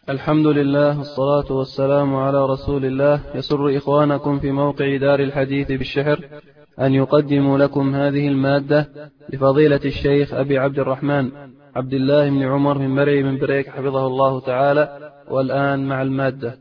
الحمد لله والصلاة والسلام على رسول الله. يسر إخوانكم في موقع دار الحديث بالشحر أن يقدموا لكم هذه المادة لفضيلة الشيخ أبي عبد الرحمن عبد الله بن عمر من مرعي من بريك حفظه الله تعالى. والآن مع المادة.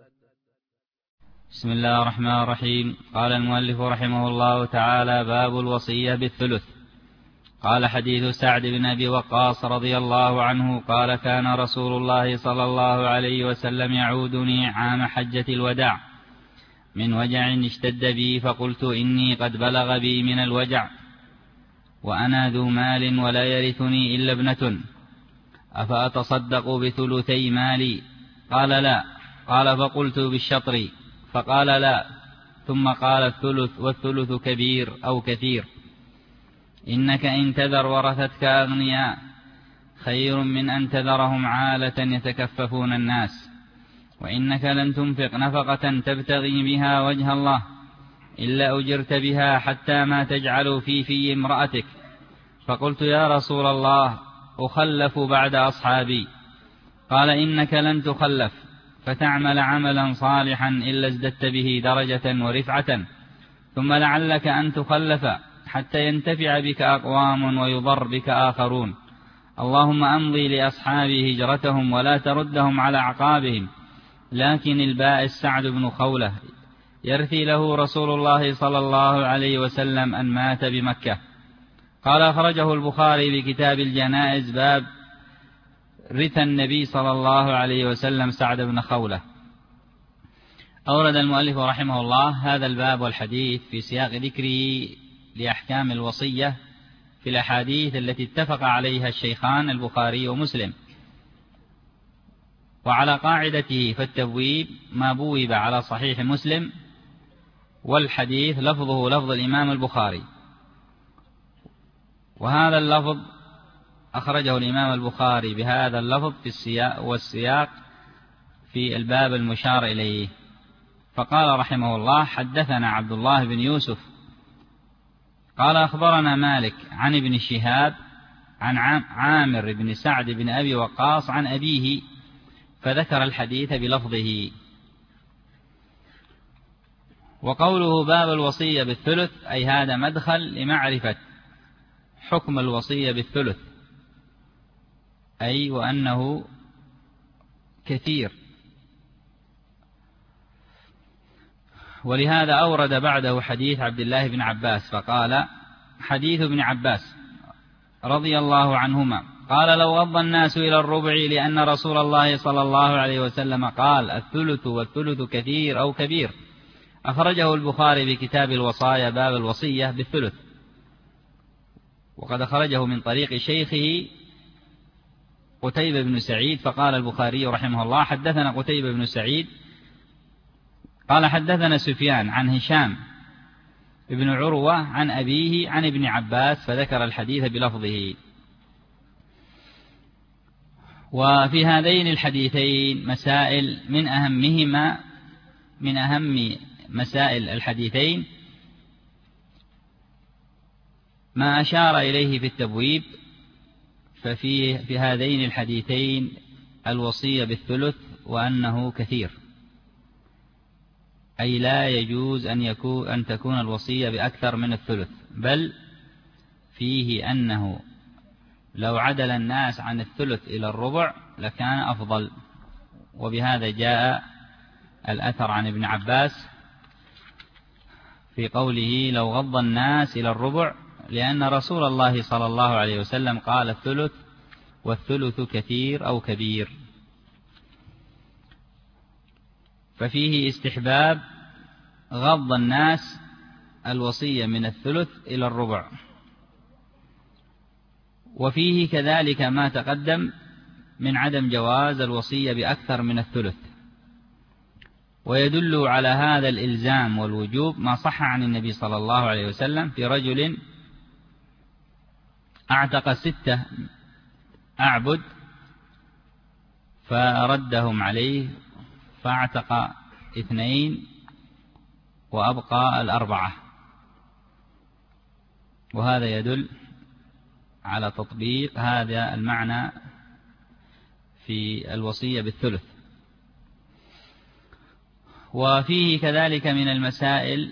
بسم الله الرحمن الرحيم. قال المؤلف رحمه الله تعالى: باب الوصية بالثلث. قال: حديث سعد بن أبي وقاص رضي الله عنه قال: كان رسول الله صلى الله عليه وسلم يعودني عام حجة الوداع من وجع اشتد بي، فقلت: إني قد بلغ بي من الوجع وأنا ذو مال ولا يرثني إلا ابنة، أفأتصدق بثلثي مالي؟ قال: لا. قال: فقلت: بالشطر؟ فقال: لا. ثم قال: الثلث، والثلث كبير أو كثير. إنك إن تذر ورثتك أغنياء خير من أن تذرهم عالة يتكففون الناس، وإنك لن تنفق نفقة تبتغي بها وجه الله إلا أجرت بها حتى ما تجعل في امرأتك. فقلت: يا رسول الله، أخلف بعد أصحابي؟ قال: إنك لن تخلف، فتعمل عملا صالحا إلا ازددت به درجة ورفعة، ثم لعلك أن تخلف حتى ينتفع بك أقوام ويضر بك آخرون. اللهم أمضي لأصحابي هجرتهم ولا تردهم على أعقابهم. لكن البائس سعد بن خولة يرثي له رسول الله صلى الله عليه وسلم أن مات بمكة. قال: أخرجه البخاري بكتاب الجنائز باب رث النبي صلى الله عليه وسلم سعد بن خولة. أورد المؤلف رحمه الله هذا الباب والحديث في سياق ذكره لأحكام الوصية في الأحاديث التي اتفق عليها الشيخان البخاري ومسلم. وعلى قاعدته فالتبويب ما بوب على صحيح مسلم، والحديث لفظه لفظ الإمام البخاري، وهذا اللفظ أخرجه الإمام البخاري بهذا اللفظ في السياق في الباب المشار إليه. فقال رحمه الله: حدثنا عبد الله بن يوسف قال: أخبرنا مالك عن ابن شهاب عن عامر بن سعد بن أبي وقاص عن أبيه، فذكر الحديث بلفظه. وقوله باب الوصية بالثلث أي هذا مدخل لمعرفة حكم الوصية بالثلث، أي وأنه كثير. ولهذا أورد بعده حديث عبد الله بن عباس فقال: حديث ابن عباس رضي الله عنهما قال: لو غض الناس إلى الربع لأن رسول الله صلى الله عليه وسلم قال: الثلث، والثلث كثير أو كبير. أخرجه البخاري بكتاب الوصايا باب الوصية بالثلث، وقد أخرجه من طريق شيخه قتيبة بن سعيد. فقال البخاري رحمه الله: حدثنا قتيبة بن سعيد قال: حدثنا سفيان عن هشام ابن عروة عن أبيه عن ابن عباس، فذكر الحديث بلفظه. وفي هذين الحديثين مسائل من أهم مسائل الحديثين ما أشار إليه في التبويب. ففي هذين الحديثين الوصية بالثلث وأنه كثير، أي لا يجوز أن تكون الوصية بأكثر من الثلث، بل فيه أنه لو عدل الناس عن الثلث إلى الربع لكان أفضل. وبهذا جاء الأثر عن ابن عباس في قوله: لو غض الناس إلى الربع، لأن رسول الله صلى الله عليه وسلم قال: الثلث، والثلث كثير أو كبير. ففيه استحباب غض الناس الوصية من الثلث إلى الربع، وفيه كذلك ما تقدم من عدم جواز الوصية بأكثر من الثلث. ويدل على هذا الإلزام والوجوب ما صح عن النبي صلى الله عليه وسلم في رجل أعتق 6 أعبد فردهم عليه فاعتق 2 وأبقى 4، وهذا يدل على تطبيق هذا المعنى في الوصية بالثلث. وفيه كذلك من المسائل،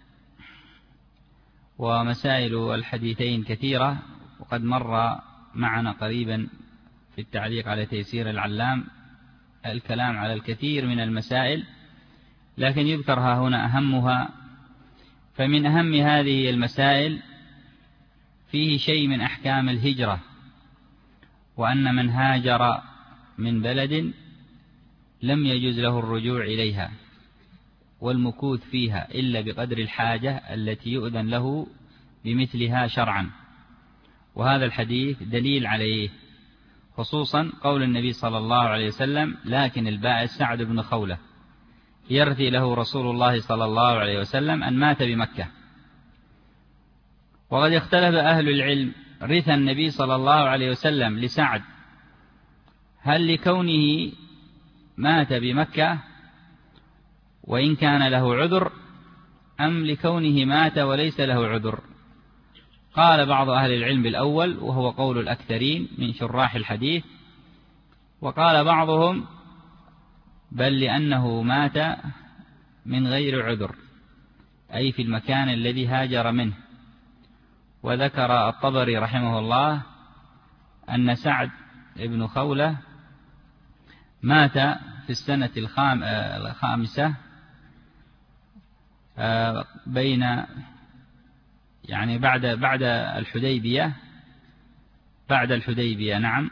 ومسائل الحديثين كثيرة، وقد مر معنا قريبا في التعليق على تيسير العلام الكلام على الكثير من المسائل، لكن يذكرها هنا أهمها. فمن أهم هذه المسائل فيه شيء من أحكام الهجرة، وأن من هاجر من بلد لم يجوز له الرجوع إليها والمكوث فيها إلا بقدر الحاجة التي يؤذن له بمثلها شرعا، وهذا الحديث دليل عليه، خصوصا قول النبي صلى الله عليه وسلم: لكن البائس سعد بن خولة يرثي له رسول الله صلى الله عليه وسلم أن مات بمكة. وقد اختلف أهل العلم: رثى النبي صلى الله عليه وسلم لسعد هل لكونه مات بمكة وإن كان له عذر، أم لكونه مات وليس له عذر؟ قال بعض أهل العلم بالأول، وهو قول الأكثرين من شراح الحديث، وقال بعضهم بل لأنه مات من غير عذر، أي في المكان الذي هاجر منه. وذكر الطبري رحمه الله أن سعد بن خولة مات في السنة الخامسة بين يعني بعد الحديبية نعم،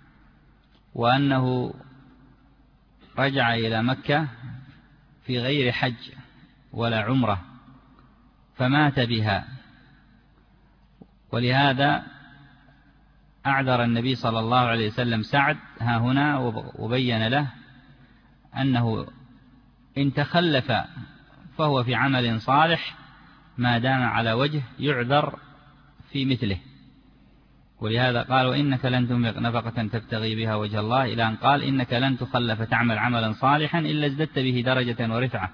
وأنه رجع إلى مكة في غير حج ولا عمرة فمات بها، ولهذا أعذر النبي صلى الله عليه وسلم سعد ها هنا، وبين له أنه إن تخلف فهو في عمل صالح ما دام على وجه يعذر في مثله. ولهذا قال: وإنك لن تنفق نفقة تبتغي بها وجه الله، إلى أن قال: إنك لن تخلف تعمل عملا صالحا إلا ازددت به درجة ورفعة.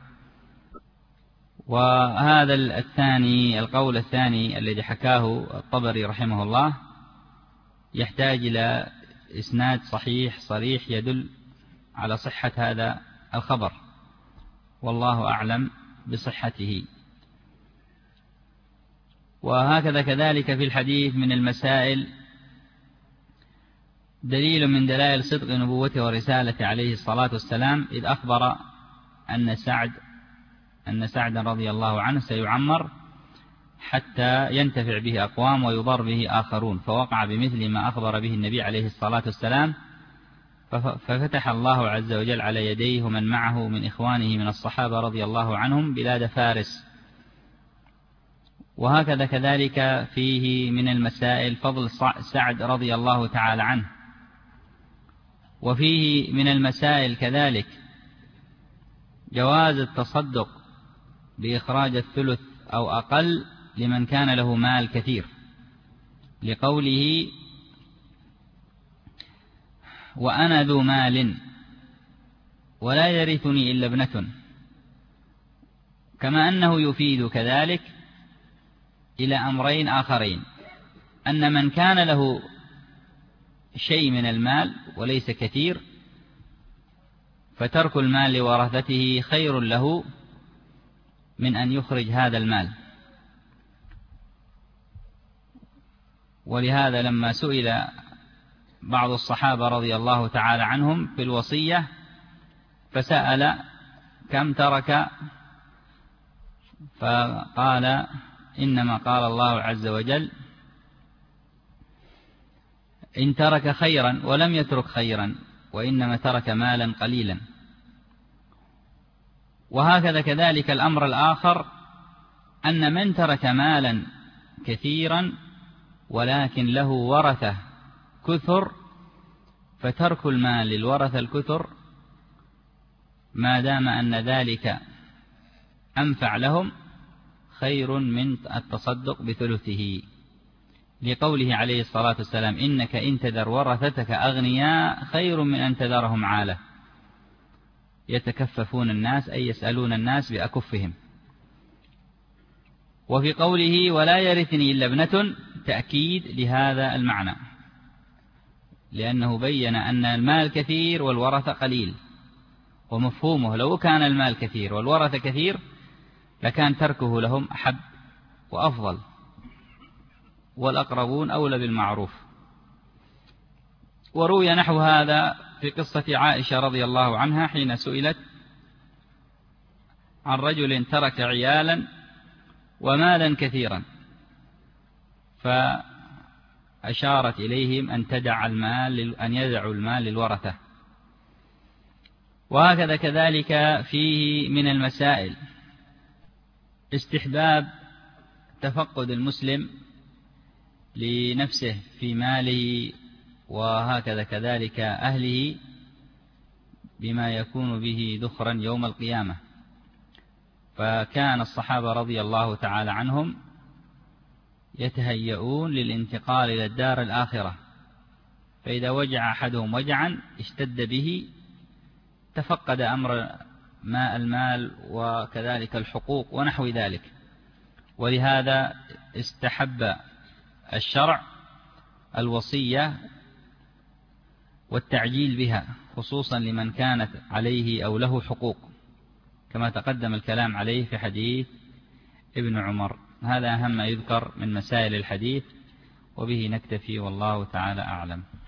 وهذا القول الثاني الذي حكاه الطبري رحمه الله يحتاج إلى إسناد صحيح صريح يدل على صحة هذا الخبر، والله أعلم بصحته. وهكذا كذلك في الحديث من المسائل دليل من دلائل صدق نبوته ورسالته عليه الصلاة والسلام، إذ أخبر أن سعد رضي الله عنه سيعمر حتى ينتفع به أقوام ويضر به آخرون، فوقع بمثل ما أخبر به النبي عليه الصلاة والسلام، ففتح الله عز وجل على يديه ومن معه من إخوانه من الصحابة رضي الله عنهم بلاد فارس. وهكذا كذلك فيه من المسائل فضل سعد رضي الله تعالى عنه. وفيه من المسائل كذلك جواز التصدق بإخراج الثلث أو أقل لمن كان له مال كثير، لقوله: وأنا ذو مال ولا يرثني إلا ابنة، كما أنه يفيد كذلك إلى أمرين آخرين: أن من كان له شيء من المال وليس كثير فترك المال لورثته خير له من أن يخرج هذا المال. ولهذا لما سئل بعض الصحابة رضي الله تعالى عنهم في الوصية فسأل: كم ترك؟ فقال: إنما قال الله عز وجل: إن ترك خيرا، ولم يترك خيرا، وإنما ترك مالا قليلا. وهكذا كذلك الأمر الآخر: أن من ترك مالا كثيرا ولكن له ورثة كثر، فترك المال للورثة الكثر ما دام أن ذلك أنفع لهم خير من التصدق بثلثه، لقوله عليه الصلاة والسلام: إنك إن تذر ورثتك أغنياء خير من أن تذرهم عالة يتكففون الناس، أي يسألون الناس بأكفهم. وفي قوله: ولا يرثني إلا ابنة، تأكيد لهذا المعنى، لأنه بين أن المال كثير والورثة قليل، ومفهومه لو كان المال كثير والورثة كثير لكان تركه لهم أحب وأفضل، والأقربون أولى بالمعروف. وروي نحو هذا في قصة عائشة رضي الله عنها حين سئلت عن رجل ترك عيالا ومالا كثيرا، فأشارت إليهم أن يدعوا المال للورثة. وهكذا كذلك فيه من المسائل استحباب تفقد المسلم لنفسه في ماله، وهكذا كذلك أهله، بما يكون به ذخرا يوم القيامة. فكان الصحابة رضي الله تعالى عنهم يتهيئون للانتقال إلى الدار الآخرة، فإذا وجع أحدهم وجعا اشتد به تفقد أمر المال وكذلك الحقوق ونحو ذلك. ولهذا استحب الشرع الوصية والتعجيل بها، خصوصا لمن كانت عليه أو له حقوق، كما تقدم الكلام عليه في حديث ابن عمر. هذا أهم ما يذكر من مسائل الحديث، وبه نكتفي والله تعالى أعلم.